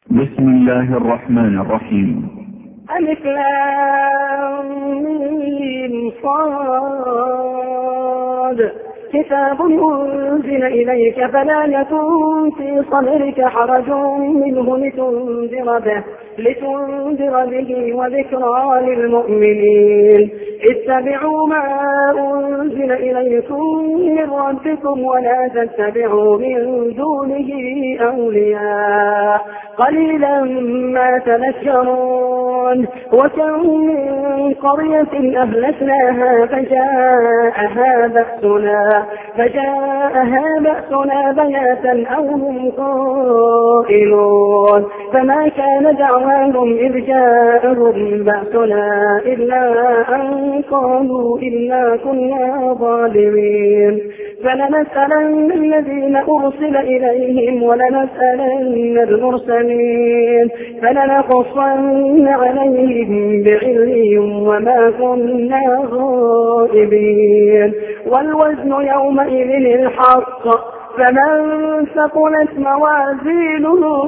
بسم الله الرحمن الرحيم. ألف لام ميم صاد كتاب أنزل إليك فلا يكن في صدرك حرج منه لتنذر به وذكرى للمؤمنين. اتبعوا ما أنزل إليكم من ربكم ولا تتبعوا من دونه أولياء قليلا ما تذكرون. وكم من قرية أهلكناها فجاءها بأسنا بياتا أو هم قائلون. فما كان دعواهم إذ جاءهم بأسنا إلا أن قالوا إنا كنا ظالمين. فلنسألن الذين أرسل إليهم ولنسألن المرسلين فلنقصن عليهم بعلم وما كنا غائبين. والوزن يومئذ الحق فمن ثقلت موازينه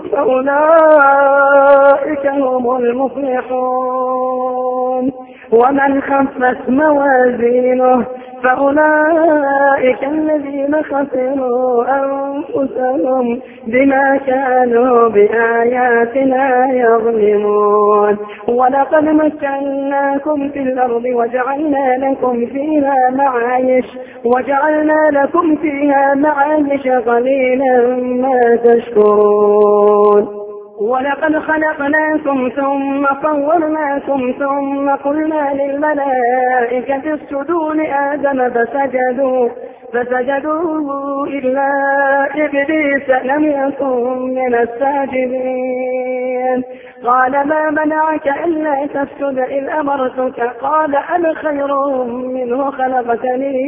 فأولئك هم المفلحون ومن خفت موازينه فأولئك الذين خسروا أنفسهم بما كانوا بآياتنا يظلمون. ولقد مكناكم في الأرض وجعلنا لكم فيها معايش قليلا ما تشكرون. ولقد خلقناكم ثم صورناكم ثم قلنا للملائكة اسجدوا لآدم فسجدوا إلا إبليس لم يكن من الساجدين. قال ما منعك ألا تسجد إذ أمرتك؟ قال أنا خير منه خلقتني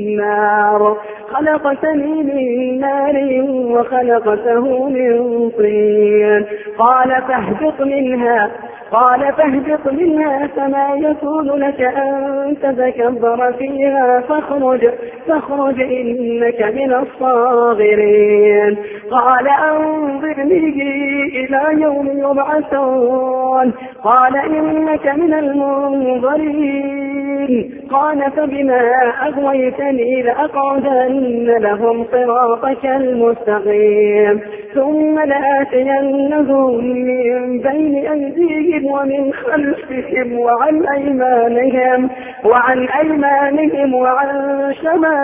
من نار وخلقته من طين. قال فاهبط منها فما يكون لك أن تتكبر فيها فاخرج إنك من الصاغرين. قال أنظرني إلى يوم يبعثون. قال إنك من المنظرين. قال فبما أغويتني لأقعدن لهم صراطك المستقيم ثم لآتينهم من بين أيديهم ومن خلفهم وعن أيمانهم وعن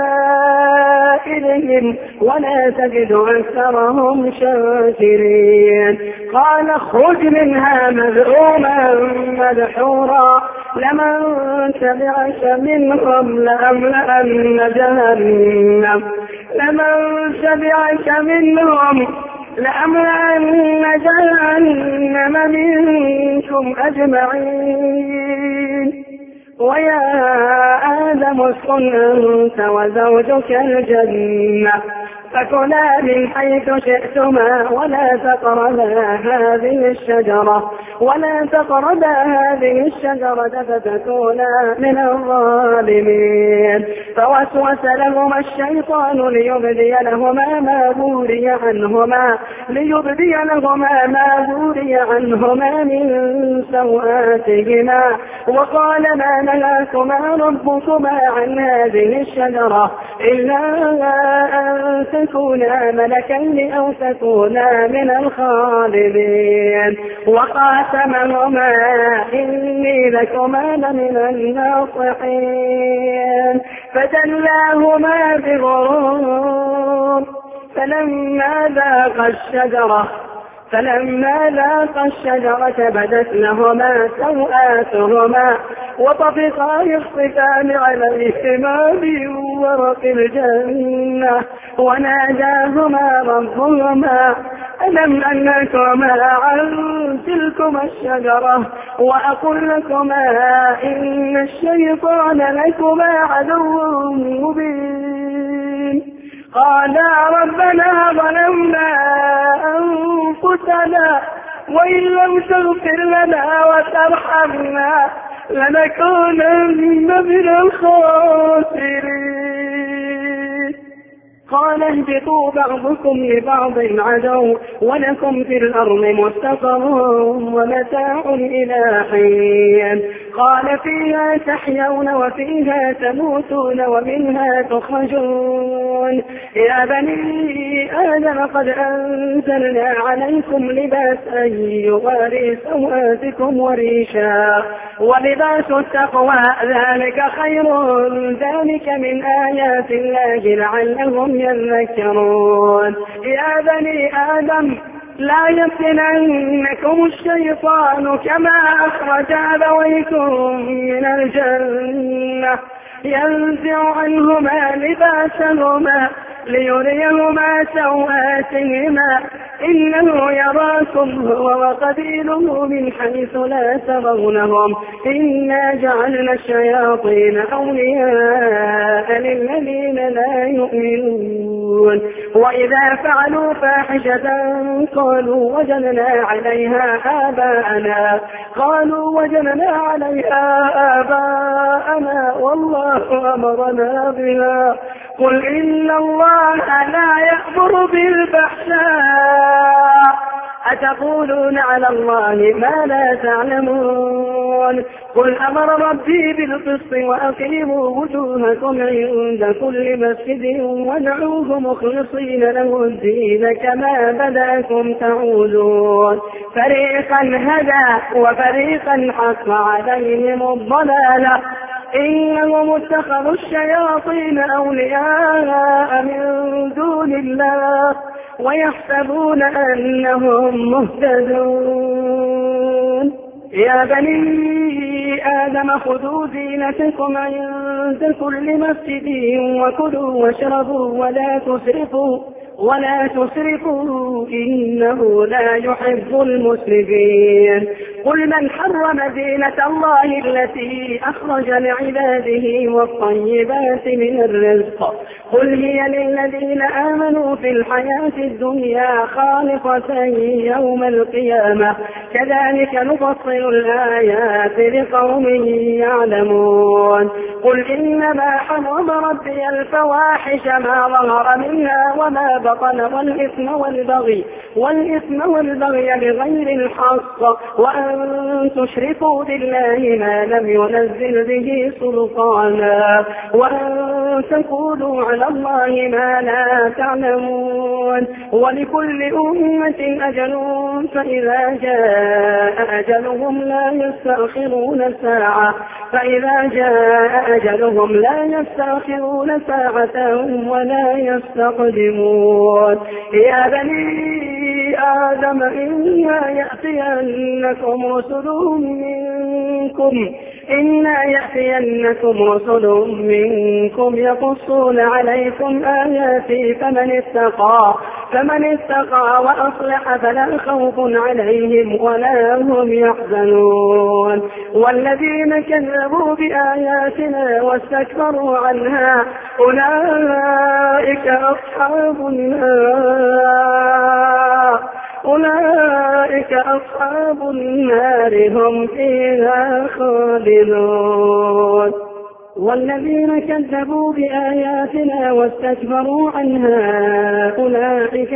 شمائلهم ولا تجد أكثرهم شاكرين. قال اخرج منها مذءوما مدحورا لمن تبعك منهم لأملأن جهنم منكم أجمعين. ويا آدم اسكن أنت وزوجك الجنة فكلا من حيث شئتما ولا تقربا هذه الشجرة فتكونا من الظالمين. فوسوس لهما الشيطان ليبدي لهما ما بوري عنهما من سوآتهما. وقال ما نهاكما ربكما عن هذه الشجرة إلا أن تكونا ملكين أو تكونا من الخالدين. وقاسمهما إني لكما لمن الناصحين. فدلاهما بغرور فلما ذاقا الشجرة بدت لهما سوآتهما وطفقا يخصفان عليهما من ورق الجنة. وناداهما ربهما ألم أنهكما عن تلكما الشجرة وأقل لكما إن الشيطان لكما عدو مبين. قالا ربنا ظلمنا أنفسنا وإن لم تغفر لنا وترحمنا لنكونن من الخاسرين. قال اهبطوا بعضكم لبعض عدو ولكم في الأرض مستقر ومتاع إلى حين. قال فيها تحيون وفيها تموتون ومنها تخرجون. يا بني آدم قد أنزلنا عليكم لباسا يواري سوآتكم وريشا ولباس التقوى ذلك خير ذلك من آيات الله لعلهم يذكرون. يا بني آدم لا يفتننكم الشيطان كما أخرج أبويكم من الجنة ينزع عنهما لباسهما ليريهما سوآتهما إنه يراكم هو وقبيله من حيث لا ترونهم إنا جعلنا الشياطين أولياء للذين لا يؤمنون. وإذا فعلوا فاحشة قالوا وجدنا عليها آباءنا والله أمرنا بها قل إن الله لا يأمر بالفحشاء أتقولون على الله ما لا تعلمون. قل أمر ربي بالقسط وأقيموا وجوهكم عند كل مسجد وادعوه مخلصين له الدين كما بدأكم تعودون. فريقا هدى وفريقا حق عليهم الضلالة إنهم اتخذوا الشياطين أولياء من دون الله ويحسبون أنهم مهتدون. يا بني آدم خذوا زينتكم عند كل مسجد وكلوا واشربوا ولا تسرفوا إنه لا يحب المسرفين. قل من حرم زينة الله التي أخرج لعباده والطيبات من الرزق قل هي للذين آمنوا في الحياة الدنيا خالصة يوم القيامة كذلك نفصل الآيات لقوم يعلمون. قل إنما حرم ربي الفواحش ما ظهر منها وما بطن والإثم والبغي بغير الحق وأن تشركوا بالله ما لم ينزل به سلطانا وأن تقولوا على الله ما لا تعلمون. ولكل أمة أجل فإذا جاء أجلهم لا يستأخرون ساعة ولا يستقدمون. يا بني آدم إنا يأتينكم رسل منكم يقصون عليكم آياتي فمن اتقى وأصلح فلا خوف عليهم ولا هم يحزنون. والذين كذبوا بآياتنا واستكبروا عنها أولئك أصحاب النار هم فيها خالدون. والذين كذبوا بآياتنا واستكبروا عنها أولئك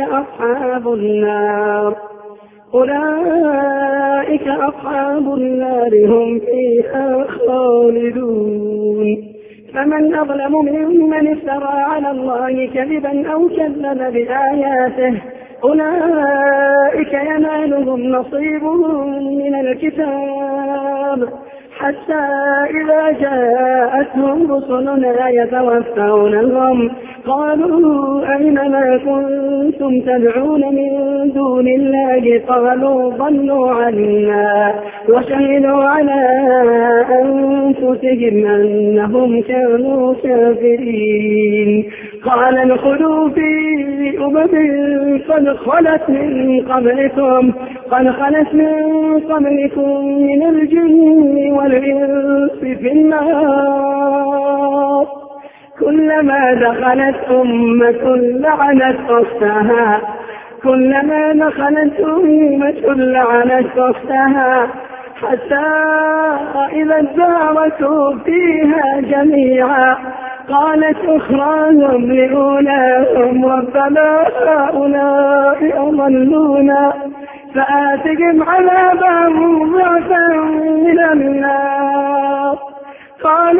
أصحاب النار هم فيها خالدون. فمن أظلم ممن افترى على الله كذبا أو كذب بآياته أولئك ينالهم نصيبهم من الكتاب حتى إذا جاءتهم رسلنا يتوفونهم قالوا أين ما كنتم تدعون من دون الله قالوا ضلوا عنا وشهدوا على أنفسهم أنهم كانوا كافرين. قال ادخلوا في قد خلت من قبلكم من الجن والإنس في النار كلما دخلت أمة لعنت أختها حتى إذا اداركوا فيها جميعا قالت أخراهم لأولاهم ربنا هؤلاء أضلونا فآتهم عذابا ضعفا من النار. قال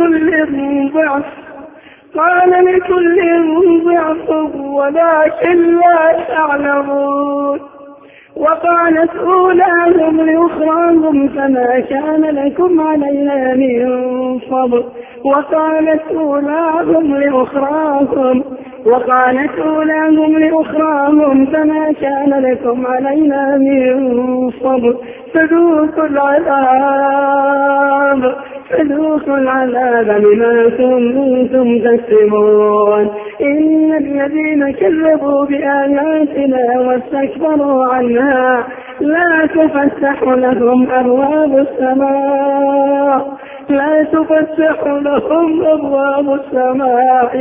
لكل ضعف ولكن لا تعلمون. وقالت أولاهم لأخراهم فما كان لكم علينا من فضل. وقالت أولاهم لأخراهم فما كان لكم علينا من فضل فذوقوا العذاب بما كنتم تكسبون. إن الذين كذبوا بآياتنا واستكبروا عنها لا تفتح لهم أبواب السماء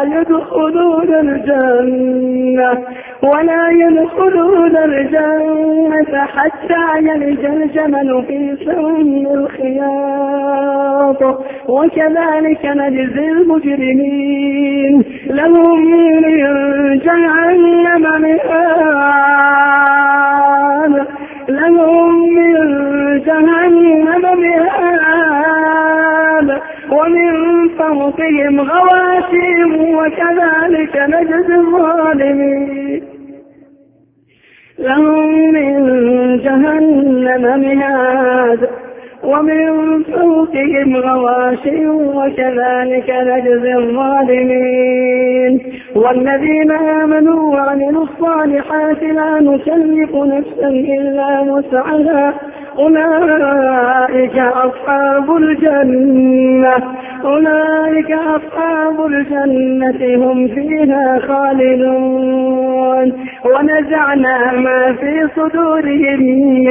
ولا يدخلون الجنة حتى يلج الجمل في سم الخياط وكذلك نجزي المجرمين. لهم من جهنم مهاد ومن فوقهم غواشيم وكذلك نجزي الظالمين. لهم من جهنم مهاد ومن فوقهم غواشي وكذلك نجزي الظالمين. والذين آمنوا وعملوا الصالحات لا نكلف نفسا إلا وسعها أولئك أصحاب الجنة هم فيها خالدون. ونزعنا ما في صدورهم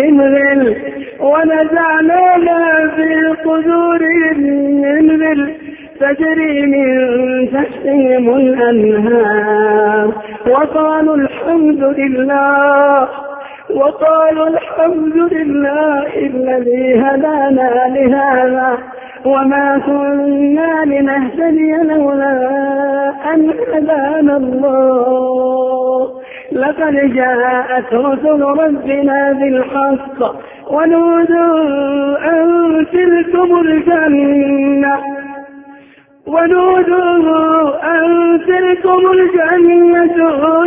من غل تجري من تحتهم الأنهار وقالوا الحمد لله الذي هدانا لهذا وما كنا لنهتدي لولا أن هدانا الله. لقد جاءت رسل ربنا بالحق ونودوا أن تلكم الجنة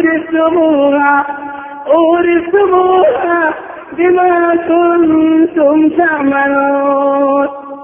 أورثتموها بما كنتم تعملون.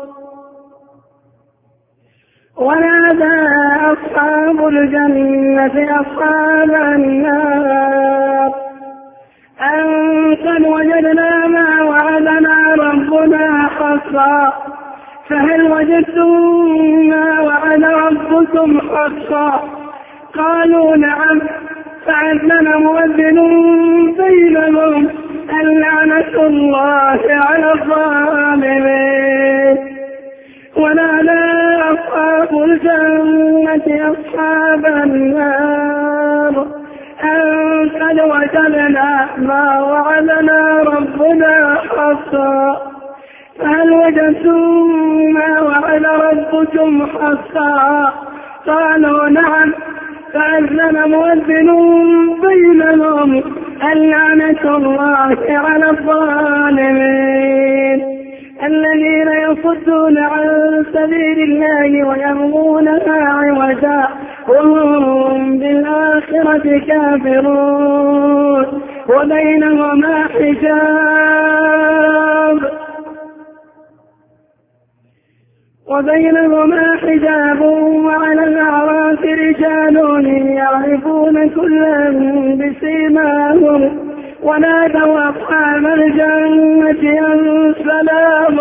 ونادى أصحاب الجنة أصحاب النار أن قد وجدنا ما وعدنا ربنا حقا فهل وجدتم ما وعد ربكم حقا؟ قالوا نعم. فأذن مؤذن بينهم اللعنة الله على الظالمين. ونادى أصحاب الجنة أصحاب النار أن قد وجدنا ما وعدنا ربنا حقا فهل وجدتم ما وعد ربكم حقا؟ قالوا نعم. فأذن مؤذن بينهم اللعنة الله على الظالمين. الذين يصدون عن سبيل الله ويبغونها عوجا وهم بالآخرة كافرون وبينهما حجاب وعلى الأعراف رجال يعرفون كلا بسيماهم ونادوا أصحاب الجنة أن سلام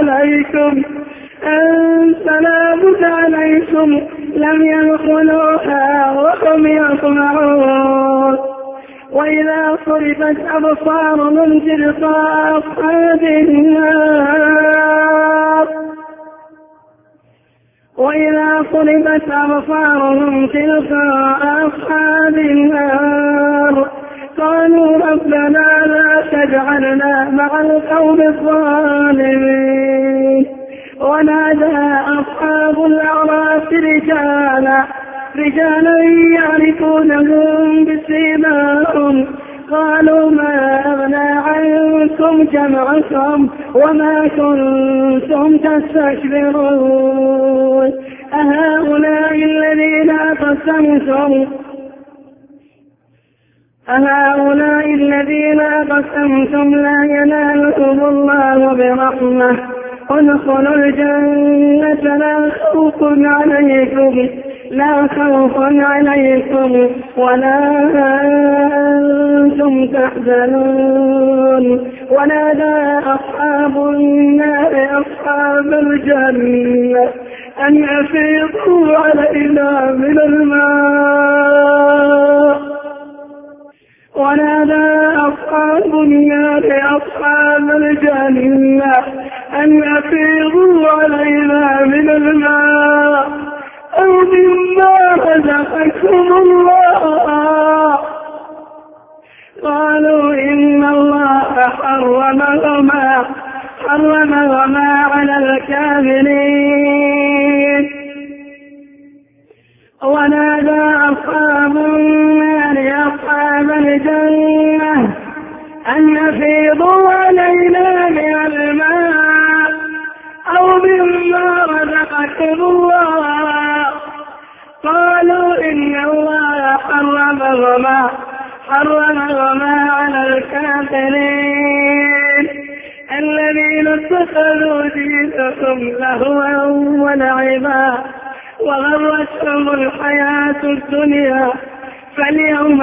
عليكم لم يدخلوها وهم يطمعون. وإذا صرفت أبصارهم تلقاء أصحاب النار قالوا ربنا لا تجعلنا مع القوم الظالمين. ونادى أصحاب الأعراف رجالا يعرفونهم بسيماهم قالوا ما أغنى عنكم جمعكم وما كنتم تستكبرون أهؤلاء الذين أقسمتم لا ينالهم الله برحمة ادخلوا الجنة لا خوف عليكم ولا أنتم تحزنون ونادى أصحاب النار أصحاب الجنة أن أفيضوا علينا من الماء ونادى أصحاب النار أصحاب الجنة أن أفيضوا علينا من الماء أو مما رزقكم الله قالوا إن الله حرمهما على الكافرين ونادى أصحاب النار أصحاب الجنة أن أفيضوا علينا من الماء أو مما رزقكم الله قالوا إن الله حرمهما على الكافرين الذين اتخذوا دينهم لهوا ولعبا وغرتهم الحياة الدنيا فاليوم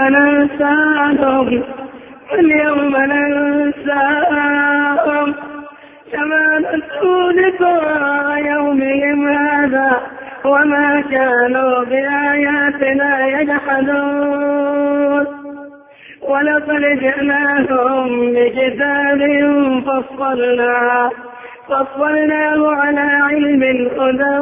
ننساهم كما نسوا لقاء يومهم هذا وما كانوا بآياتنا يجحدون ولقد جئناهم بكتاب فصلناه على علم هدى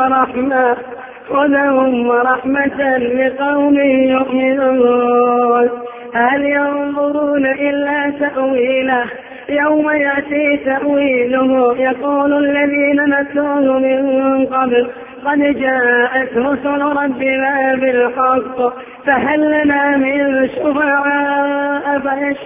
ورحمة لقوم يؤمنون هل ينظرون إلا تأويله يوم يأتي تأويله يقول الذين نسوه من قبل قد جاءت رسل ربنا بالحق فهل لنا من شفعاء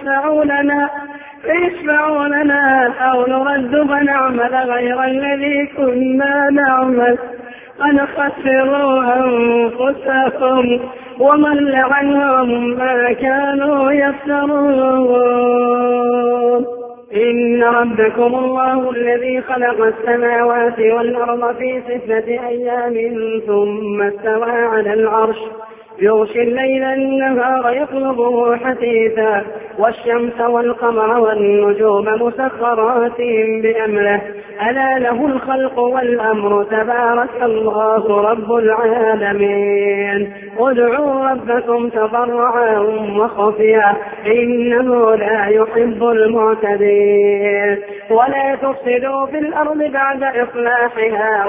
فيشفعوا لنا أو نرد فنعمل غير الذي كنا نعمل قد خسروا أنفسهم وضل عنهم ما كانوا يفترون إن ربكم الله الذي خلق السماوات والأرض في 6 أيام ثم استوى على العرش يغشي الليل النهار يطلبه حثيثا والشمس والقمر والنجوم مسخرات بأمره ألا له الخلق والأمر تبارك الله رب العالمين ادعوا ربكم تضرعا وخفيا إنه لا يحب المعتدين ولا تفسدوا في الأرض بعد إصلاحها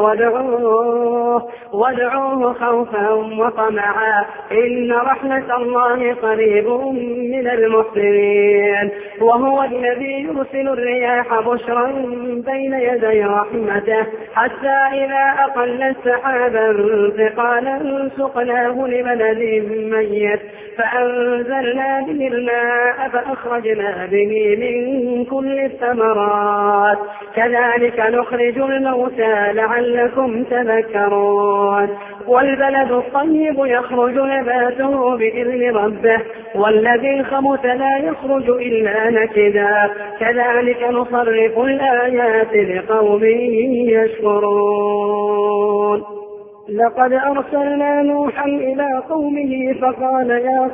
وادعوه خوفا وطمعا إن رحمة الله قريب من المحسنين وهو الذي يرسل الرياح بشرا بين يدي رحمته حتى إذا أقلت سحابا ثقالا سقناه لبلد ميت فأنزلنا به الماء فأخرجنا به من كل الثمرات كذلك نخرج الموتى لعلكم تذكرون والبلد الطيب يخرج نباته بإذن ربه والذي خبث لا يخرج إلا نكدا كذلك نصرف الآيات لقوم يشكرون لقد أرسلنا نوحا إلى قومه فقال يا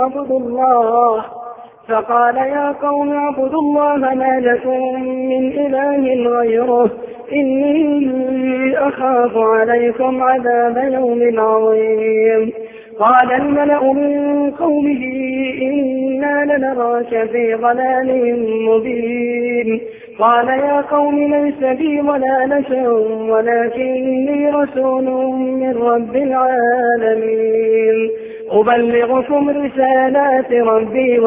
قوم اعبدوا الله ما لكم من إله غيره إني أخاف عليكم عذاب يوم عظيم قال الملأ من قومه إنا لنراك في ضلال مبين قال يا قوم ليس بي ضلالة ولكني رسول من رب العالمين أبلغكم رسالات ربي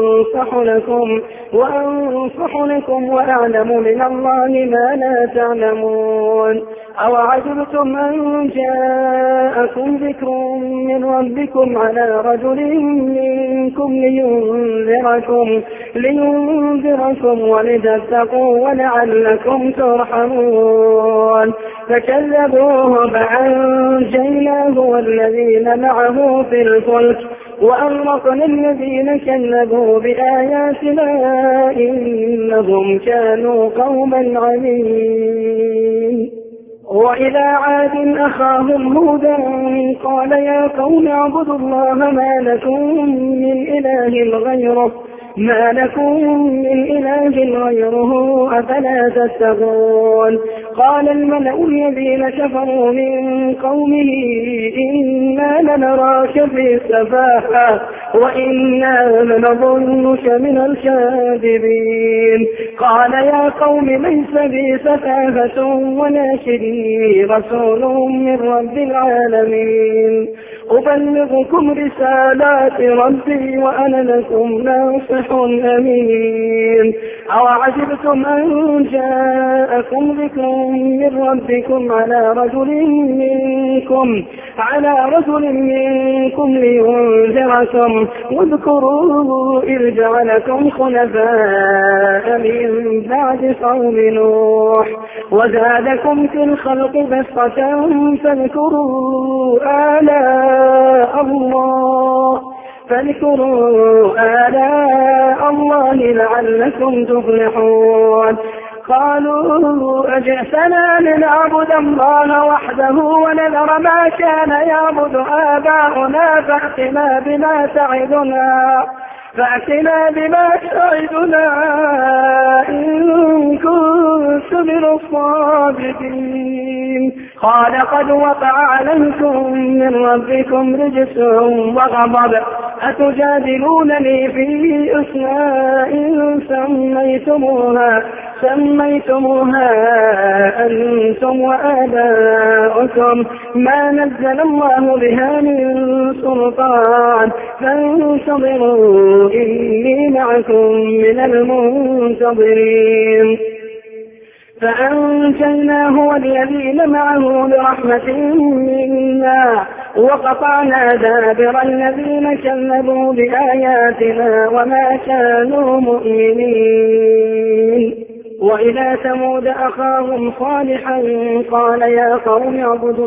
وأنصح لكم وأعلم من الله ما لا تعلمون. أوعجبتم أن جاءكم ذكر من ربكم على رجل منكم لينذركم ولتتقوا ولعلكم ترحمون. فكذبوه فأنجيناه والذين معه في الفلك وأغرقنا الذين كذبوا بآياتنا إنهم كانوا قوما عمين. وإلى عاد أخاهم هودا قال يا قوم اعبدوا الله ما لكم من إله غيره أفلا تتقون. قال الملأ الذين كفروا من قومه إنا لنراك في سفاهة وإنا لنظنك من الكاذبين. قال يا قوم ليس بي سفاهة ولكني رسول من رب العالمين أبلغكم رسالات ربي وأنا لكم ناصح أمين. أوعجبتم أن جاءكم ذكر من ربكم على رجل منكم لينذركم واذكروا إذ جعلكم خلفاء من بعد قوم نوح وزادكم في الخلق بسطة فاذكروا آلاء الله لعلكم تفلحون. قالوا أجئتنا لنعبد الله وحده ونذر ما كان يعبد آباؤنا فأتنا بما تعدنا إن كنت من الصادقين. قال قد وقع عليكم من ربكم رجس وغضب أتجادلونني في أسماء سميتموها أنتم وآباؤكم ما نزل الله بها من سلطان فانتظروا إني معكم من المنتظرين. فأنجيناه والذين معه برحمة منا وقطعنا دابر الذين كذبوا بآياتنا وما كانوا مؤمنين. وإلى ثمود أخاهم صالحا قال يا قوم اعبدوا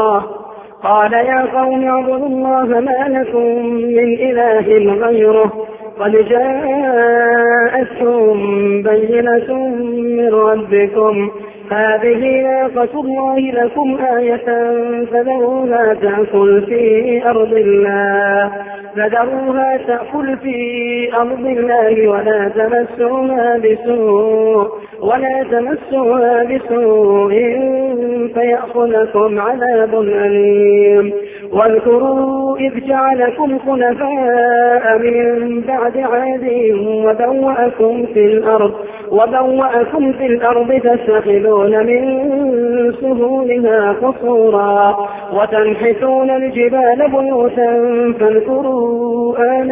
الله ما لكم من إله غيره قد جاءتكم بينة من ربكم هذه ناقة الله لكم آية فذروها تأكل في أرض الله ولا تمسوها بسوء فيأخذكم عذاب أليم. واذكروا إذ جعلكم خلفاء من بعد عاد وبوأكم في الأرض تتخذون من سهولها قصورا وتنحتون الجبال بيوتا فاذكروا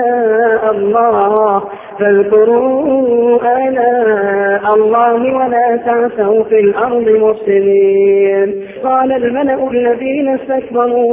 آلاء الله ولا تعثوا في الأرض مفسدين. قال الملأ الذين استكبروا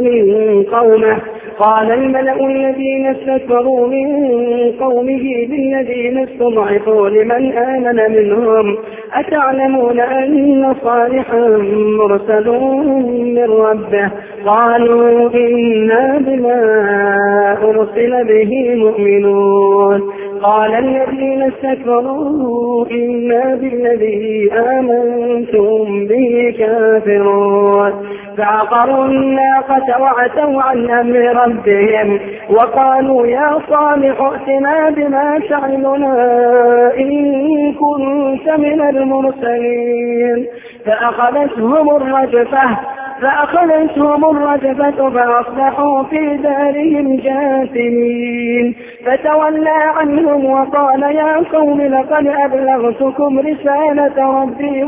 من قومه للذين استضعفوا لمن آمن منهم أتعلمون أن صالحا مرسل من ربه قالوا إنا بما أرسل به مؤمنون. قال الذين استكبروا إنا بالذي آمنتم به كافرون. فعقروا الناقة وعتوا عن أمر ربهم وقالوا يا صالح ائتنا بما تعدنا إن كنت من المرسلين. فأخذتهم الرجفة فأخذتهم الرجفة فأصبحوا في دارهم جاثمين. فتولى عنهم وقال يا قوم لقد أبلغتكم رسالة ربي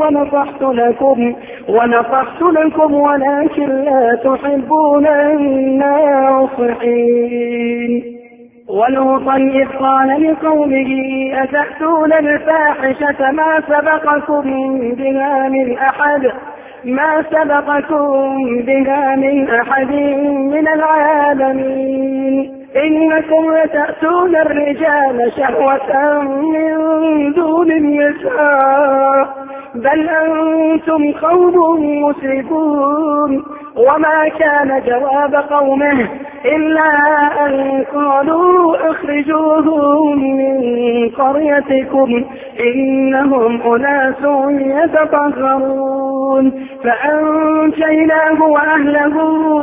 ونصحت لكم ولكن لا تحبون الناصحين. ولوطا إذ قال لقومه أتأتون الفاحشة ما سبقكم بها من أحد من العالمين إنكم لتأتون الرجال شهوة من دون النساء بل أنتم قوم مسرفون. وما كان جواب قومه إلا أن قالوا أخرجوهم من قريتكم إنهم أناس يتطهرون. فأنجيناه وأهله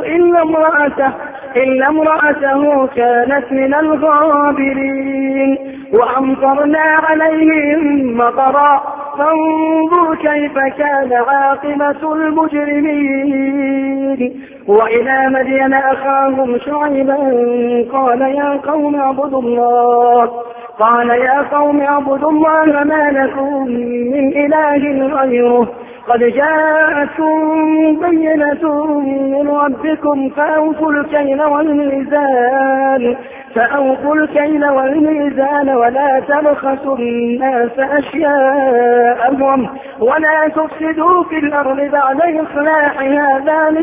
إلا امرأته كانت من الغابرين وأمطرنا عليهم مطرا فانظر كيف كان عاقبة المجرمين. وإلى مدين أخاهم شعيبا قال يا قوم اعبدوا الله ما لكم من إله غيره قد جاءتكم بينة من ربكم فأوفوا الكيل والميزان ولا تبخسوا الناس أشياءهم ولا تفسدوا في الأرض بعد إصلاحها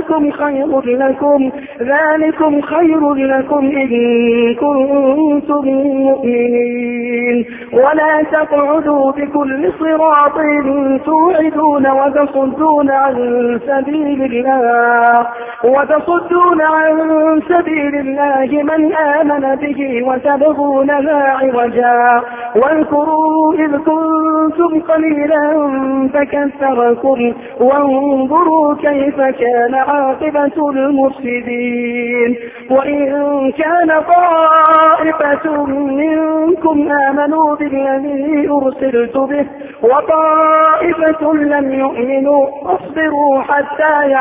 ذلكم خير لكم إن كنتم مؤمنين. ولا تقعدوا بكل صراط توعدون وتصدون عن سبيل الله من آمن به وتبغونها عوجا. واذكروا إذ كنتم قليلا فكثركم وانظروا كيف كان عاقبة المفسدين. وإن كان طائفة منكم آمنوا بالذي أرسلت به وطائفة لم يؤمنوا فاصبروا حتى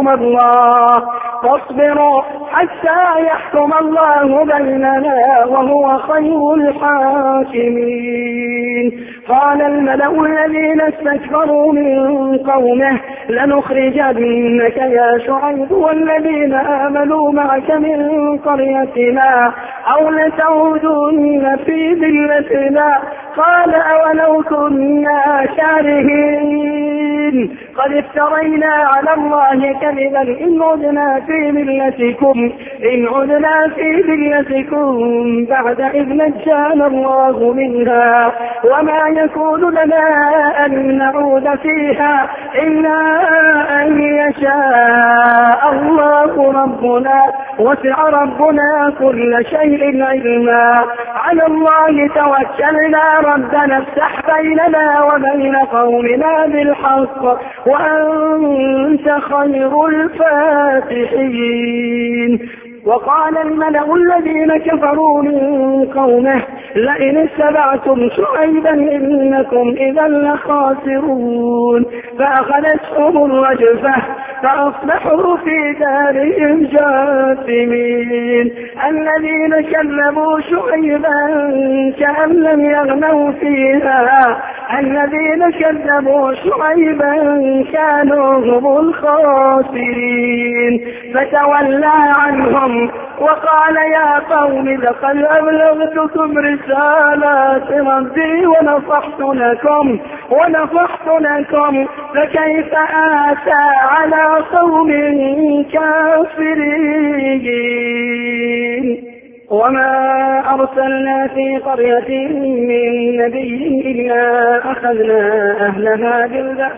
يحكم الله بيننا وهو خير الحاكمين. قال الملأ الذين استكبروا من قومه لنخرجنك يا شعيب والذين آمنوا معك من قريتنا أو لتعودن في ملتنا. قال أولو كنا كارهين قد افترينا على الله كذبا إن عدنا في ملتكم بعد إذ نجانا الله منها وما يكون لنا أن نعود فيها إلا أن يشاء الله ربنا وسع ربنا كل شيء علما. على الله توكلنا ربنا افتح بيننا وبين قومنا بالحق وأنت خير الفاتحين. وقال الملأ الذين كفروا من قومه لئن اتبعتم شعيبا إنكم إذا لخاسرون. فأخذتهم الرجفة فأصبحوا في دارهم جاثمين. الذين كذبوا شعيبا كأن لم يغنوا فيها كانوا هم الخاسرين. فتولى عنهم وقال يا قوم لقد أبلغتكم رسالات ربي ونصحت لكم فكيف آسى على قوم كافرين. وما أرسلنا في قرية من نبي إلا أخذنا أهلها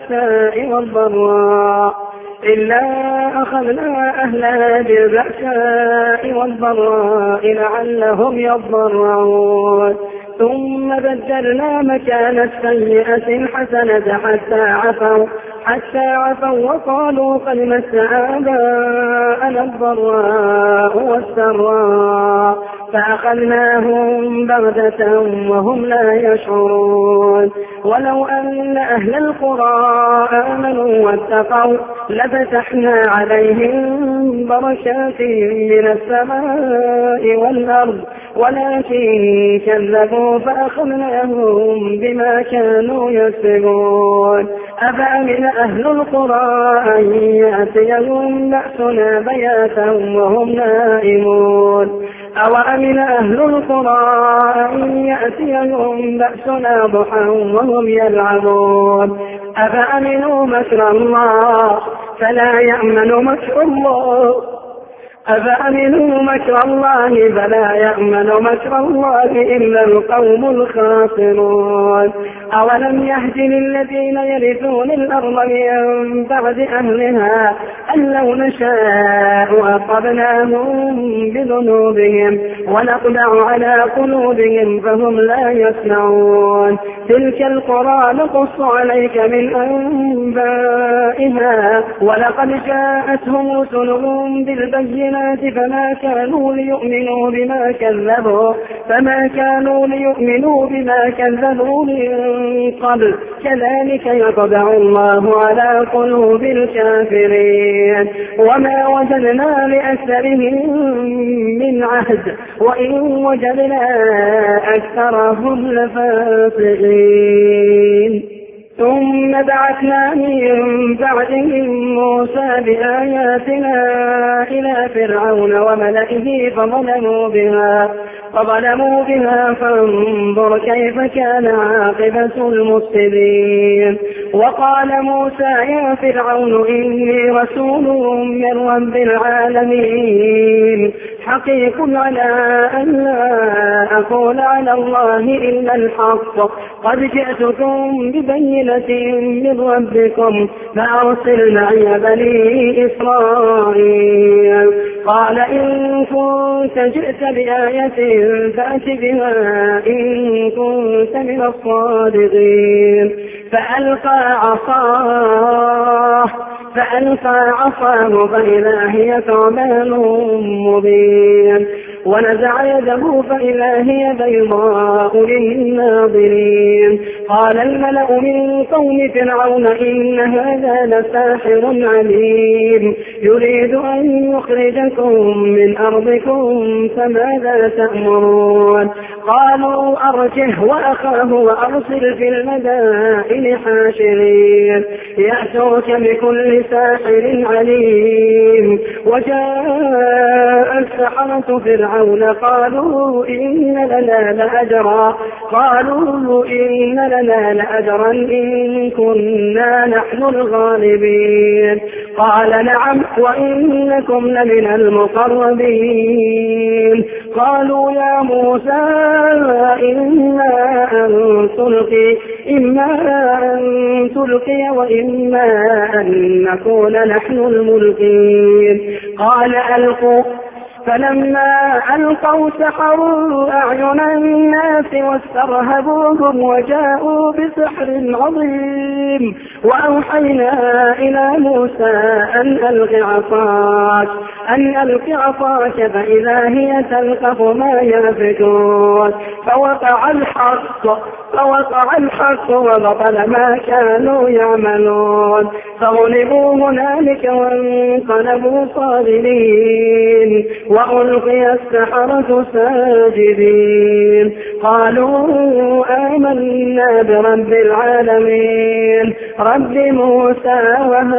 بالبأساء والضراء لعلهم يضرعون. ثم بدلنا مكان السيئة الحسنة حتى عفوا وقالوا قد مس آباءنا الضراء والسراء فأخذناهم بغتة وهم لا يشعرون. ولو أن أهل القرى آمنوا واتقوا لفتحنا عليهم بركات من السماء والأرض ولكن كذبوا فأخذناهم بما كانوا يكسبون. أفأمن أهل القرى أن يأتيهم بأسنا بياتا وهم نائمون أوأمن أهل القرى أن يأتيهم بأسنا ضحى وهم يلعبون أفأمنوا مكر الله فلا يأمن مكر الله أفأمنوا مكر الله فلا يأمن مكر الله إلا القوم الخاسرون. أولم يهد للذين يرثون الأرض من بعد أهلها أن لو نشاء أصبناهم بذنوبهم ونطبع على قلوبهم فهم لا يسمعون. تلك القرى نقص عليك من أنبائها ولقد جاءتهم رسلهم بالبينات فما كانوا ليؤمنوا بما كذبوا من قبل كذلك يطبع الله على قلوب الكافرين. وما وجدنا لأكثرهم من عهد وإن وجدنا أكثرهم لفاسقين. ثم بعثنا من بعدهم موسى بآياتنا إلى فرعون وملئه فظلموا بها فانظر كيف كان عاقبة المفسدين. وقال موسى يا فرعون إني رسول من رب العالمين حقيق على أن لا أقول على الله إلا الحق قد جئتكم ببينة من ربكم فأرسل معي بني إسرائيل. قال إن كنت جئت بآية فأت بها إن كنت من الصادقين. فألقى عصاه فإذا هي ثعبان مبين ونزع يده فإذا هي بيضاء للناظرين. قال الملأ من قوم فرعون إن هذا لساحر عليم يريد أن يخرجكم من أرضكم فماذا تأمرون. قالوا أرجه وأخاه وأرسل في المدائن حاشرين يأتوك بكل ساحر عليم. وجاء السحرة فرعون قالوا إن لنا لأجرا إن كنا نحن الغالبين. قال نعم وإنكم لمن المقربين. قالوا يا موسى إما أن تلقي وإما أن نكون نحن الملقين. قال ألقوا فلما ألقوا سحروا أعين الناس واسترهبوهم وجاءوا بسحر عظيم. وأوحينا إلى موسى أن ألق عصاك فإذا هي تلقف ما يأفكون. فوقع الحق وبطل ما كانوا يعملون. فغلبوا هنالك وانقلبوا صاغرين وألقي السحرة ساجدين. قالوا آمنا برب العالمين رب موسى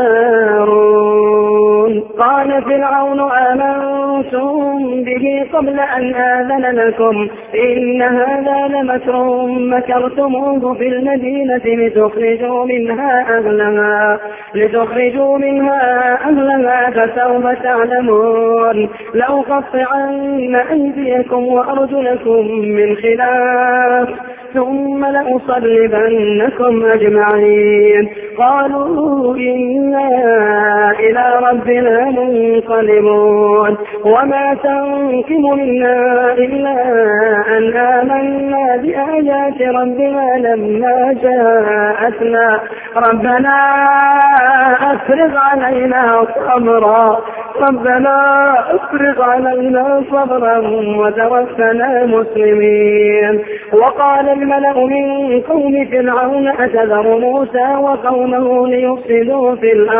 وهارون. قال فرعون آمنتم به قبل أن آذن لكم إن هذا لمكر مكرتموه في المدينة لتخرجوا منها أهلها فسوف تعلمون. لأقطعن أيديكم وأرجلكم من خلاف ثم لأصلبنكم أجمعين. قالوا إنا إلى ربنا منقلبون. وما تنقم منا إلا أن آمنا بآيات ربنا لما جاءتنا ربنا أفرغ علينا صبرا وتوفنا مسلمين. وقال الملأ من قوم فرعون أتذر موسى وقومه ليفسدوا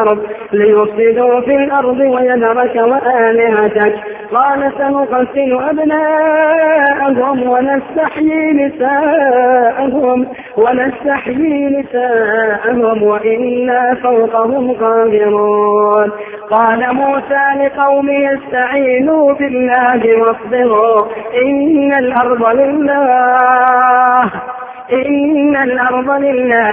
في الأرض ويذرك وآلهتك قال سنقتل أبناءهم ونستحيي نساءهم وإنا فوقهم قاهرون. قال موسى لقومه استعينوا بالله واصبروا إن الأرض لله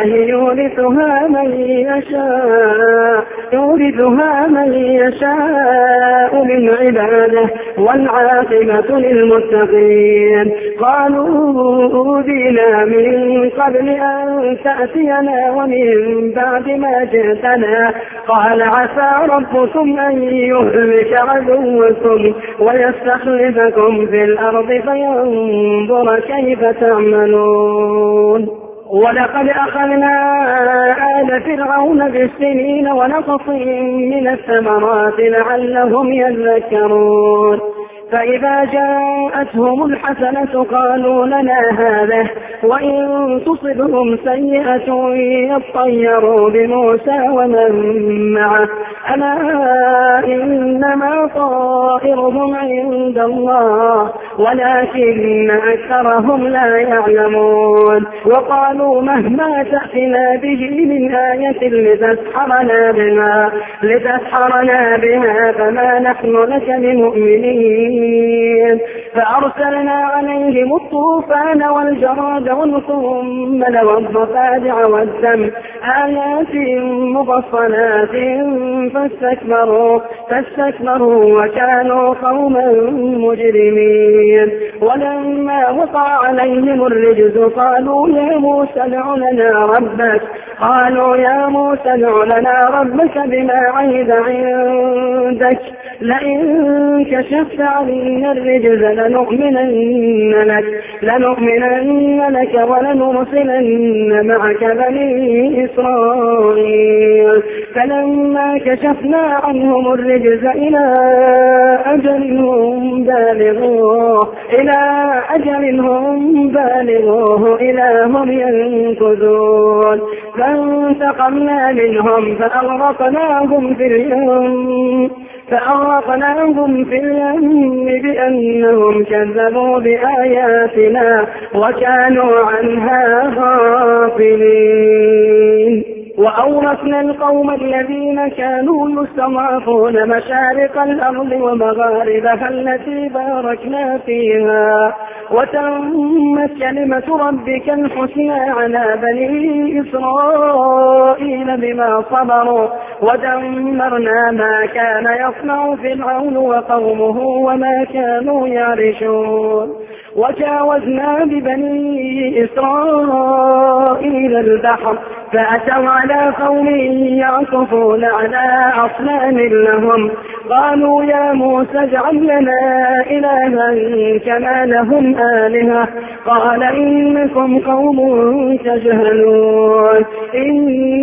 يورثها من يشاء من عباده والعاقبة للمتقين. قالوا أوذينا من قبل أن تأتينا ومن بعد ما جئتنا قال عسى ربكم أن يهلك عدوكم ويستخلفكم في الأرض فينظر كيف تعملون. ولقد أخذنا آل فرعون بالسنين ونقص من الثمرات لعلهم يذكرون. فإذا جاءتهم الحسنة قالوا لنا هذه وإن تصبهم سيئة يطيروا بموسى ومن معه ألا إنما طائرهم عند الله ولكن أكثرهم لا يعلمون. وقالوا مهما تأتنا به من آية لتسحرنا بها فما نحن لك بمؤمنين. فأرسلنا عليهم الطوفان والجراد والقمل والضفادع والدم آيات مفصلات فاستكبروا وكانوا قوما مجرمين. ولما وقع عليهم الرجز قالوا يا موسى ادع لنا ربك بما عهد عندك لئن كشفت عنا الرجز لنؤمنن لك ولنرسلن معك بني إسرائيل. فلما كشفنا عنهم الرجز إلى أجل هم بالغوه إلى هم ينكثون. فانتقمنا منهم فأغرقناهم في اليم بأنهم كذبوا بآياتنا وكانوا عنها غافلين. وأورثنا القوم الذين كانوا يستضعفون مشارق الأرض ومغاربها التي باركنا فيها وتمت كلمة ربك الحسنى على بني إسرائيل بما صبروا ودمرنا ما كان يصنع فرعون وقومه وما كانوا يعرشون. وجاوزنا ببني إسرائيل البحر فأتوا على قوم يعكفون على أصنام لهم قالوا يا موسى اجعل لنا إلها كما لهم آلهة قال إنكم قوم تجهلون إن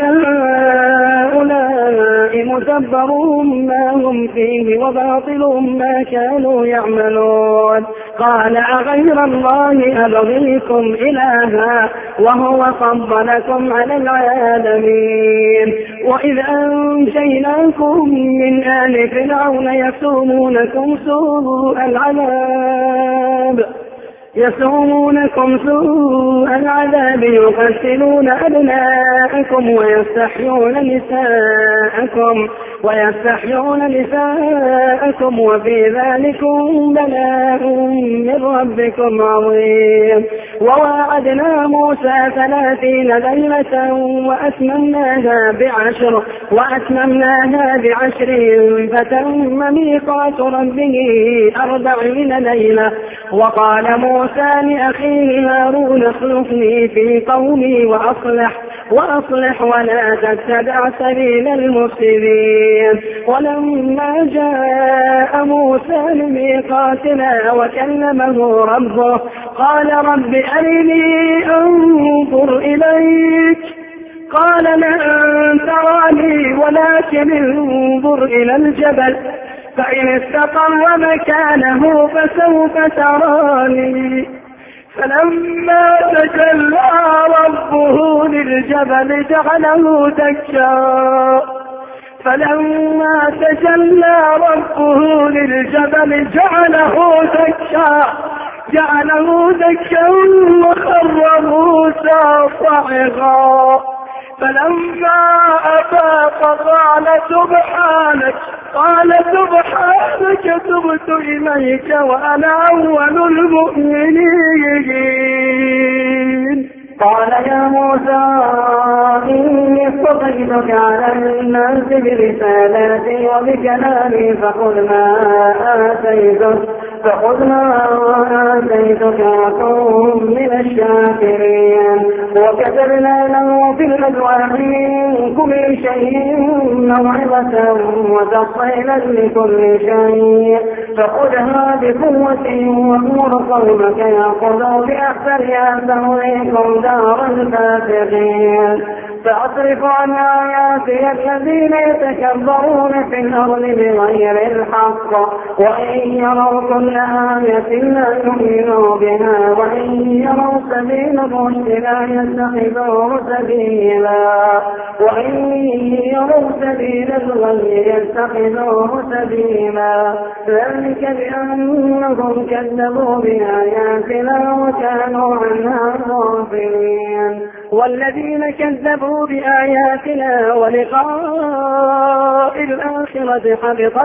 هؤلاء متبر ما هم فيه وباطل ما كانوا يعملون. قال أغير الله أبغيكم إلها وهو فضلكم على العالمين. وإذ أنجيناكم من آل فرعون يسومونكم سوء العذاب يقتلون أبناءكم ويستحيون نساءكم ويستحيون نساءكم وفي ذلكم بلاء من ربكم عظيم. وواعدنا موسى 30 ليلة وأتممناها ب10 فتم ميقات ربه 40 ليلة. وقال موسى لأخيه هارون اخلفني في قومي وأصلح ولا تتبع سبيل المفسدين. ولما جاء موسى لميقاتنا وكلمه ربه قال رب أرني أنظر إليك قال لن تراني ولكن انظر إلى الجبل فإن استقر مكانه فسوف تراني. فلما تجلى ربه للجبل جعله دكا وخر موسى صعقا. فلما أفاق قال سبحانك تبت إليك وأنا أول المؤمنين. قال يا موسى إني اصطفيتك على الناس برسالاتي وبكلامي فخذ ما آتيتك وكن من الشاكرين. وكتبنا له في الألواح من كل شيء موعظة وتفصيلا لكل شيء فخذها بقوة وأمر قومك يأخذوا بأحسنها سأريكم دار الفاسقين. فأصرف عن آياتي الذين يتكبرون في الأرض بغير الحق وإن يروا كل آية لا يؤمنوا بها وإن يروا سبيل الرشد لا يتخذوه سبيلا وإن يروا سبيل الغي يتخذوه سبيلا. ذلك بأنهم كذبوا بآياتنا وكانوا عنها غافلين. والذين كذبوا بآياتنا ولقاء الآخرة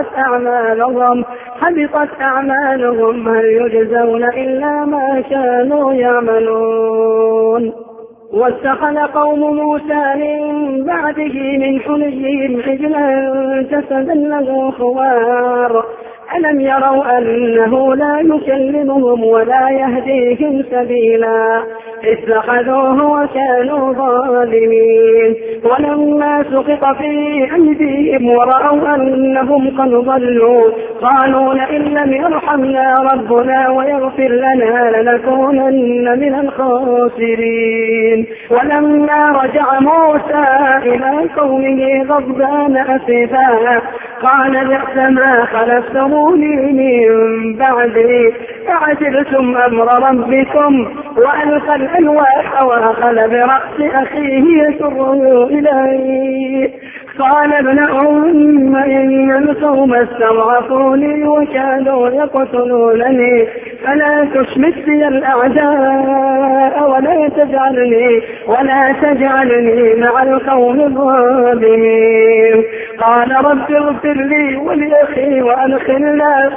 حبطت أعمالهم هل يجزون إلا ما كانوا يعملون. واتخذ قوم موسى من بعده من حليهم عجلا جسدا له خوار ألم يروا أنه لا يكلمهم ولا يهديهم سبيلا اتخذوه وكانوا ظالمين. ولما سقط في أيديهم ورأوا أنهم قد ضلوا قالوا لئن لم يرحمنا ربنا ويغفر لنا لنكونن من الخاسرين. ولما رجع موسى إلى قومه غضبان أسفا قال بئس ما خلفتموني من بعدي أعجلتم أمر ربكم وألقى الألواح وأخذ برأس أخيه يسره إليه قال ابن أم إن القوم استضعفوني وكادوا يقتلونني فلا تشمت بي الأعداء ولا تجعلني مع القوم الظالمين. قال رب اغفر لي ولأخي وأدخلنا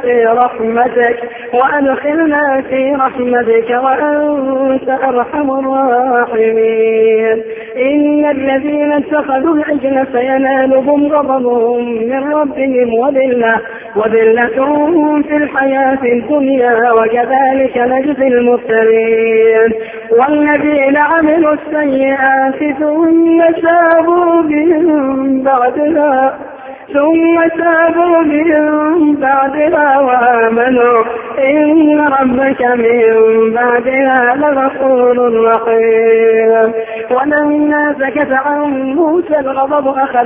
في رحمتك وأنت أرحم الراحمين. إن الذين اتخذوا العجل سينالهم غضب من ربهم وذلة في الحياة الدنيا وكذلك نجزي المفترين. والذين عملوا السيئات ثم تابوا من بعدها وآمنوا إن ربك من بعدها لغفور رحيم. ولما سكت عن موسى الغضب أخذ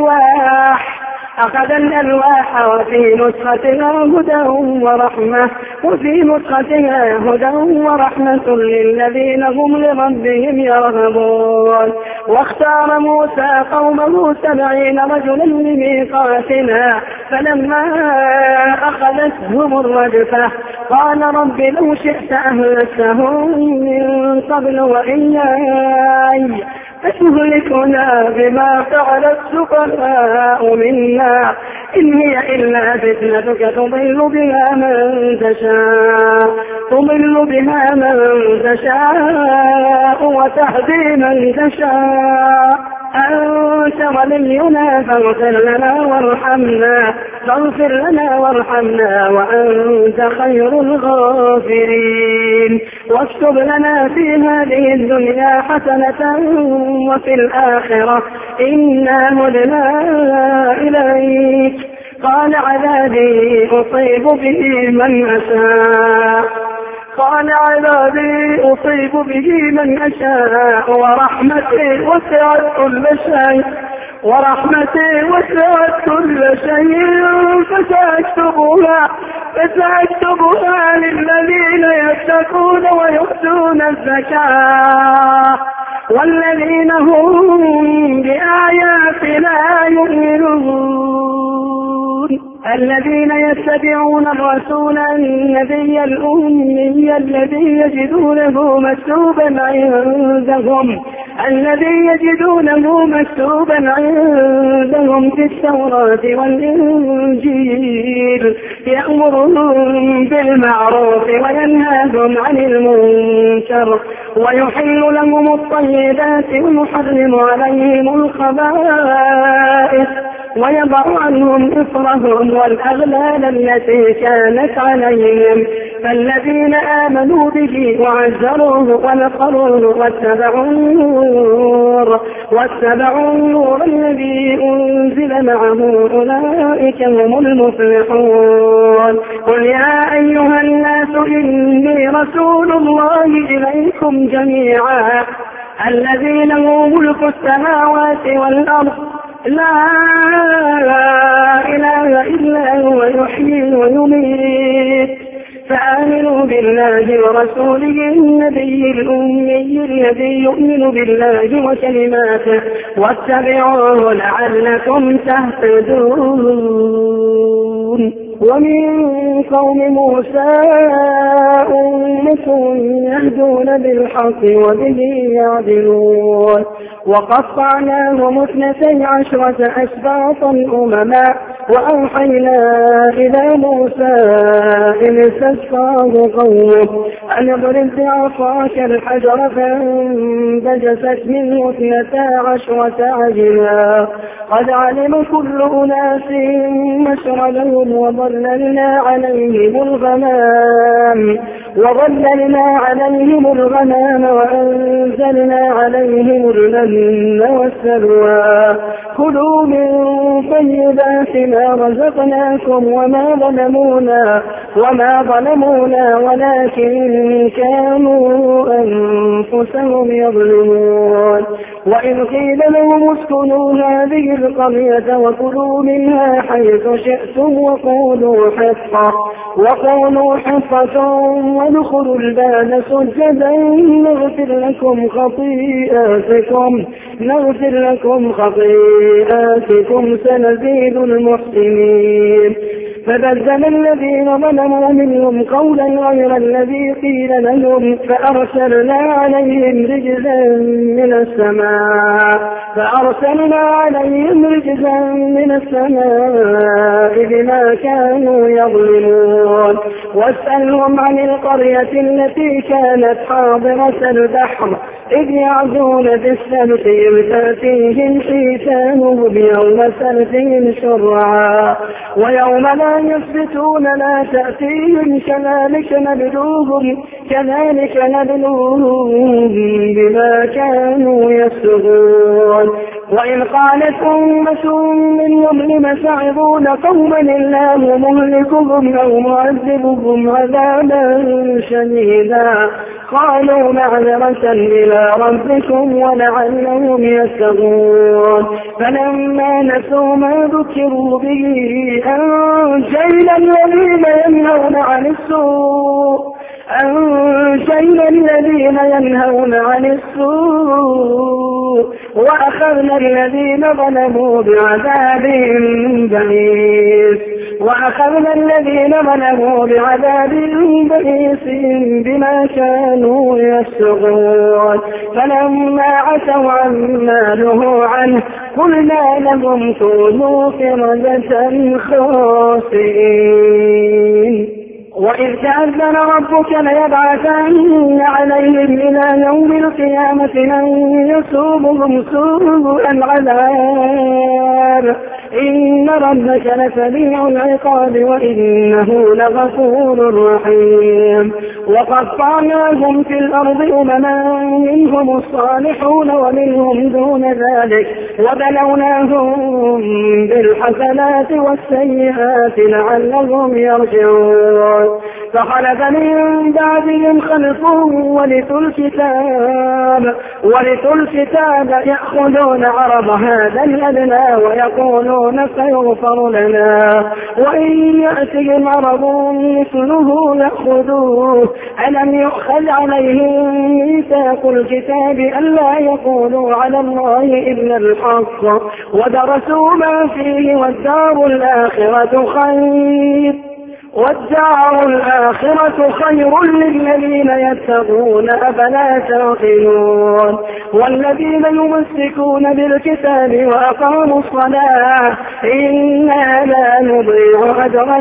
الألواح وفي نسختها هدى ورحمة للذين هم لربهم يرهبون. واختار موسى قومه 70 رجلا لميقاتنا فلما أخذتهم الرجفة قال رب لو شئت أهلكتهم من قبل وإياي أتهلكنا بما فعل السفهاء منا إن هي إلا فتنتك تضل بها من تشاء وتهدي من تشاء أنت ولينا فاغفر لنا وارحمنا وأنت خير الغافرين واكتب لنا في هذه الدنيا حسنة وفي الآخرة إنا هدنا إليك قال عذابي أصيب به من أشاء ورحمتي وسعت كل شيء فسأكتبها للذين يتقون ويؤتون الزكاة والذين هم بآياتنا يؤمنون الذين يتبعون الرسول النبي الأمي الذي يجدونه مكتوبا عندهم في التوراة والإنجيل يأمرهم بالمعروف وينهاهم عن المنكر ويحل لهم الطيبات ويحرم عليهم الخبائث ويضع عنهم إصرهم والأغلال التي كانت عليهم فالذين آمنوا به وعزروه ونصروه واتبعوا النور الذي أنزل معه أولئك هم المفلحون قل يا أيها الناس إني رسول الله إليكم جميعا الذي له ملك السماوات والأرض لا إله إلا هو يحيي ويميت فآمنوا بالله ورسوله النبي الأمي الذي يؤمن بالله وكلماته واتبعوه لعلكم تهتدون ومن قوم موسى أمة يهدون بالحق وبه يعدلون وقطعناهم 12 أسباطا أمما وأوحينا إلى موسى إذ استسقاه قومه أن اضرب بعصاك الحجر فانبجست منه 12 عجلا قد علم كل أناس مشربهم وظللنا عليهم الغمام وأنزلنا عليهم المن والسلوى كلوا من طيبات ما رزقناكم وما ظلمونا ولكن كانوا أنفسهم يظلمون وإذ قيل لهم اسكنوا هذه القرية وكلوا منها حيث شئتم وقولوا حطة وادخلوا الباب سجدا نغفر لكم خطيئاتكم سنزيد المحسنين فبدل الذين ظلموا منهم قولا غير الذي قيل لهم فأرسلنا عليهم رجزا من السماء بما كانوا يظلمون واسألهم عن القرية التي كانت حاضرة البحر إذ يعدون بالسبت إذ تأتيهم حيتانهم يوم سبتهم شرعا ويوم لا يسبتون لا تأتيهم كذلك نبلوهم بما كانوا يفسقون وإن قالت أمة منهم لم تعظون قوما الله مهلكهم أو معذبهم عذابا شديدا قالوا معذرة إلى ربكم ولعلهم يتقون فلما نسوا ما ذكروا به أنجينا الذين ينهون عن السوء أنجينا الذين ينهون عن السوء وأخذنا الذين ظلموا بعذاب بئيس بما كانوا يفسقون فلما عتوا عما نهوا عنه قلنا لهم كونوا قردة خاسئين. وإذ تأذن ربك ليبعثن عليهم إلى يوم القيامة من يسومهم سوء العذاب إن ربك لسريع العقاب وإنه لغفور رحيم. وقطعناهم في الأرض أمما منهم الصالحون ومنهم دون ذلك وبلوناهم بالحسنات والسيئات لعلهم يرجعون. فخلف من بعدهم خلف ورثوا الكتاب يأخذون عرض هذا الأدنى ويقولون سيغفر لنا وإن يأتهم عرض مثله يأخذوه. ألم يؤخذ عليهم ميثاق الكتاب ألا يقولوا على الله إلا الحق ودرسوا ما فيه والدار الآخرة خير للذين يتقون أفلا تعقلون. والذين يمسكون بالكتاب وأقاموا الصلاة إنا لا نضيع أجر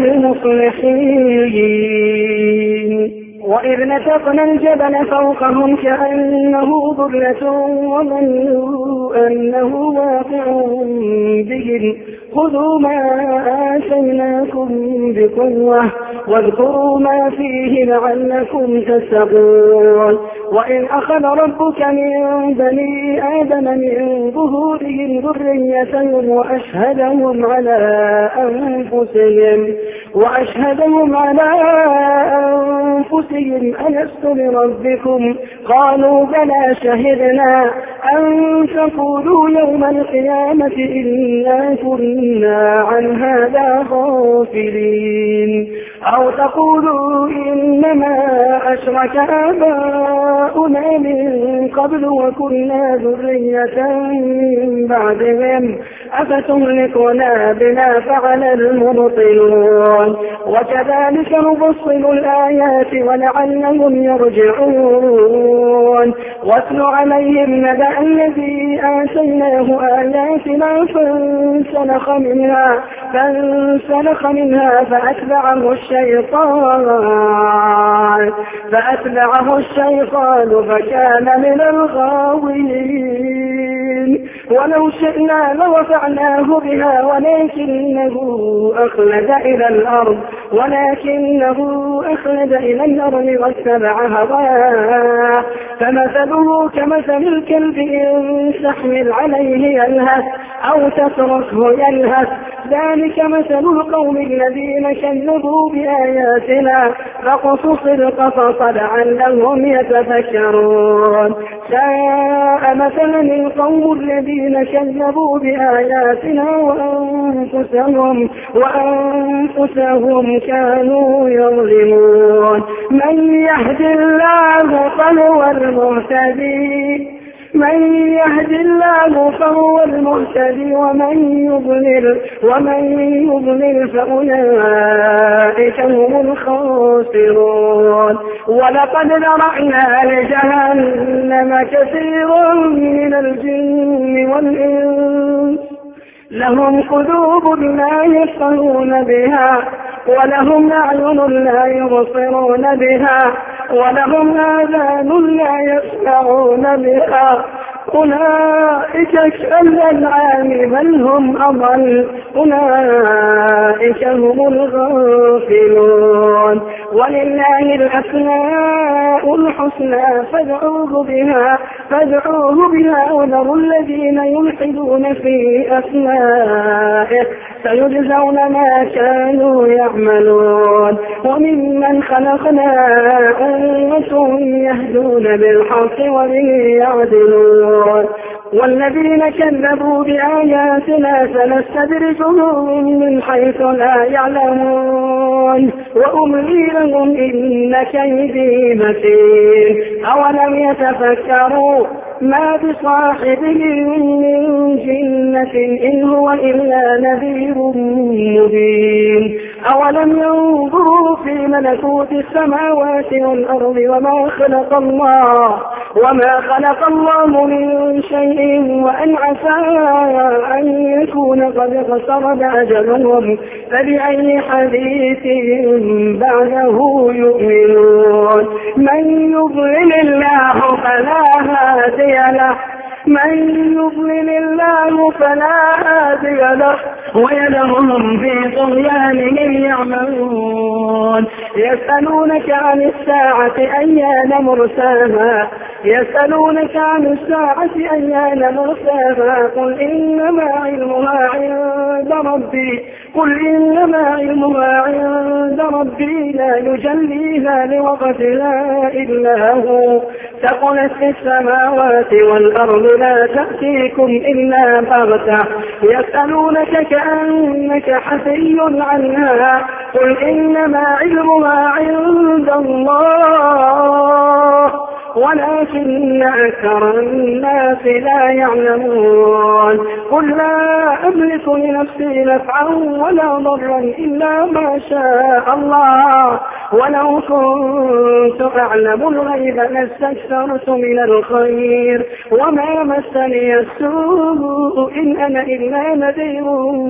المصلحين. وإذ نتقنا الجبل فوقهم كأنه ظلة وظنوا أنه واقع بهم خذوا ما آتيناكم بقوة واذكروا ما فيه لعلكم تتقون. وإن أخذ ربك من بني آدم من ظهورهم ذريتهم وأشهدهم على أنفسهم ألست بربكم قالوا بلى شهدنا أن تقولوا يوم القيامة إنا كنا عن هذا غافلين أو تقولوا إنما أشرك آباؤنا من قبل وكنا ذرية من بعدهم أفتهلكنا بما فعل المبطلون. وكذلك نفصل الآيات ولعلهم يرجعون. واتل عليهم نبأ الذي آتيناه آياتنا فانسلخ منها فأتبعه الشيطان فكان من الغاوين. ولو شئنا لرفعناه بها ولكنه أخلد إلى الأرض واتبع هواه فمثله كمثل الكلب إن تحمل عليه يلهث أو تتركه يلهث ذلك مثل القوم الذين كذبوا بآياتنا فاقصص القصص لعلهم يتفكرون. ساء مثلا القوم الذين كذبوا بآياتنا وأنفسهم كانوا يظلمون. من يهد الله فهو المهتدي ومن يضلل فأولئك هم الخاسرون. ولقد ذرأنا لجهنم كثيرا من الجن والإنس لهم قلوب لا يفقهون بها ولهم أعين لا يبصرون بها ولهم آذان لا يسمعون بها أولئك كالأنعام بل هم أضل أولئك هم الغافلون. ولله الأسماء الحسنى فادعوه بها وذروا الذين يلحدون في أسمائه سيجزون ما كانوا يعملون. وممن خلقنا أمة يهدون بالحق وبه يعدلون والذين كذبوا بآياتنا سنستدرجهم من حيث لا يعلمون وأملي لهم إن كيدي متين أولم يتفكروا ما بصاحبهم من جنة إن هو إلا نذير مبين أولم ينظروا في ملكوت السماوات والأرض وما خلق الله من شيء وأن عسى أن يكون قد اقترب أجلهم فبأي حديث بعده يؤمنون من يضلل الله فلا هادي له ويذرهم في طغيانهم يعمهون يسألونك عن الساعة أيان مرساها قل إنما علمها عند ربي لا يجليها لوقتها إلا هو ثقلت في السماوات والأرض لا تأتيكم إلا بغتة يسألونك كأنك حفي عنها قل إنما علمها عند الله ولكن أكثر الناس لا يعلمون قل لا أملك لنفسي نفعا ولا ضرا إلا ما شاء الله ولو كنت أعلم الغيب لاستكثرت من الخير وما مسني السوء إن أنا إلا نذير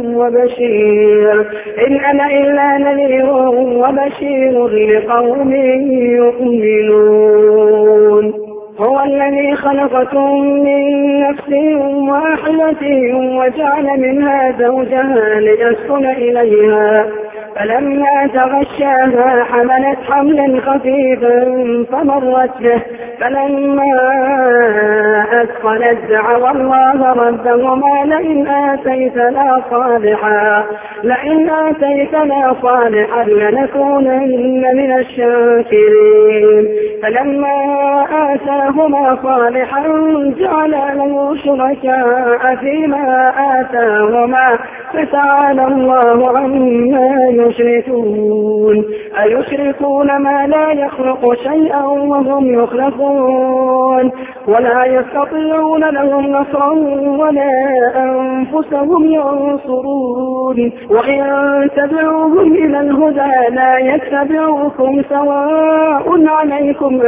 وبشير لقوم يؤمنون هو الذي خلقكم من نفس واحدة وجعل منها زوجها ليسكن إليها فلما تغشاها حملت حملا خفيفا فمرت به فلما أثقلت دعوا الله ربهما لئن آتيتنا صالحا لنكونن من الشاكرين فلما آتاهما صالحا جعل له شركاء فيما آتاهما فتعالى الله عما يشركون أيشركون ما لا يخلق شيئا وهم يخلقون ولا يستطيعون لهم نصرا ولا أنفسهم ينصرون وإن تدعوهم إلى الهدى لا يتبعوكم سواء عليكم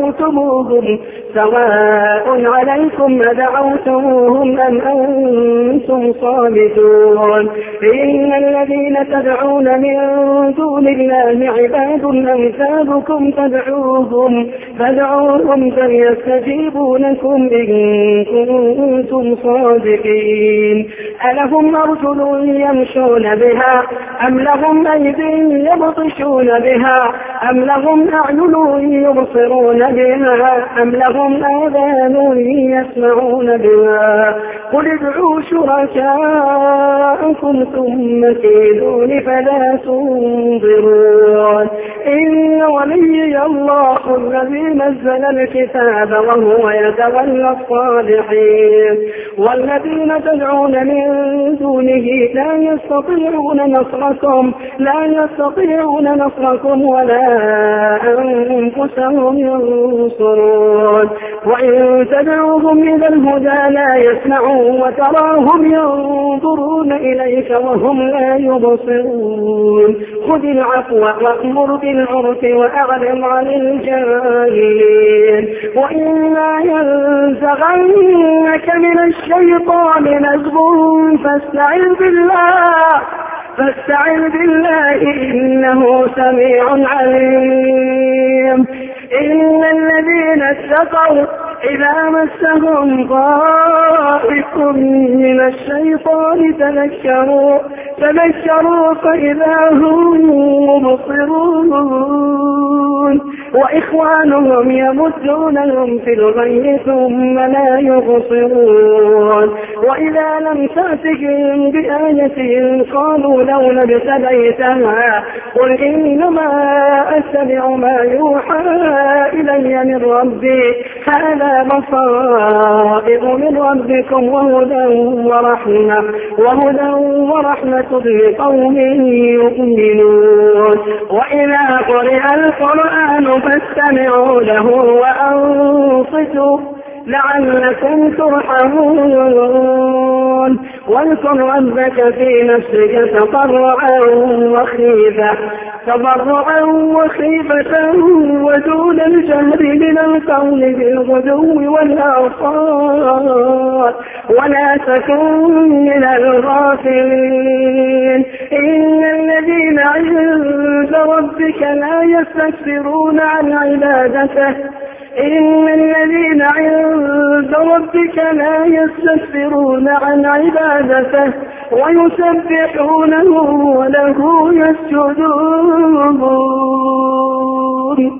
أدعوتموهم أم أنتم صامتون إن الذين تدعون من دون الله عباد أمثالكم فادعوهم فليستجيبوا لكم إن كنتم صادقين ألهم أرجل يمشون بها أم لهم أيدي يبطشون بها أم لهم أعين يبصرون بها أم لهم آذان يسمعون بها قل ادعوا شركاءكم ثم كيدون فلا تنظرون إن ولي الله الذي نزل الكتاب وهو يتولى الصالحين والذين تدعون من دونه لا يستطيعون نصركم ولا أنفسهم ينصرون وإن تدعوهم إلى الهدى لا يسمعون وتراهم ينظرون إليك وهم لا يبصرون خذ العفو وأمر بالعرف وأعرض عن الجاهلين وإما ينزغنك من الشيطان نزغ فاستعذ بالله إنه سميع عليم إن الذين اتقوا إذا مسهم طائف من الشيطان تذكروا فإذا هم مبصرون وإخوانهم يمدونهم في الغي ثم لا يبصرون وإذا لم تأتهم بآية قالوا لولا ابتديتها قل إنما أتبع ما يوحى إلي من ربي هذا بصائر من ربكم وهدى ورحمة لقوم يؤمنون وإذا قرئ القرآن فاستمعوا له وأنصتوا لعلكم ترحمون واذكر ربك في نفسك تضرعا وخيفة ودون الجهر من القول بالغدو والآصال ولا تكن من الغافلين إن الذين عند ربك لا يستكبرون عن عبادته ويسبحونه وله يسجدون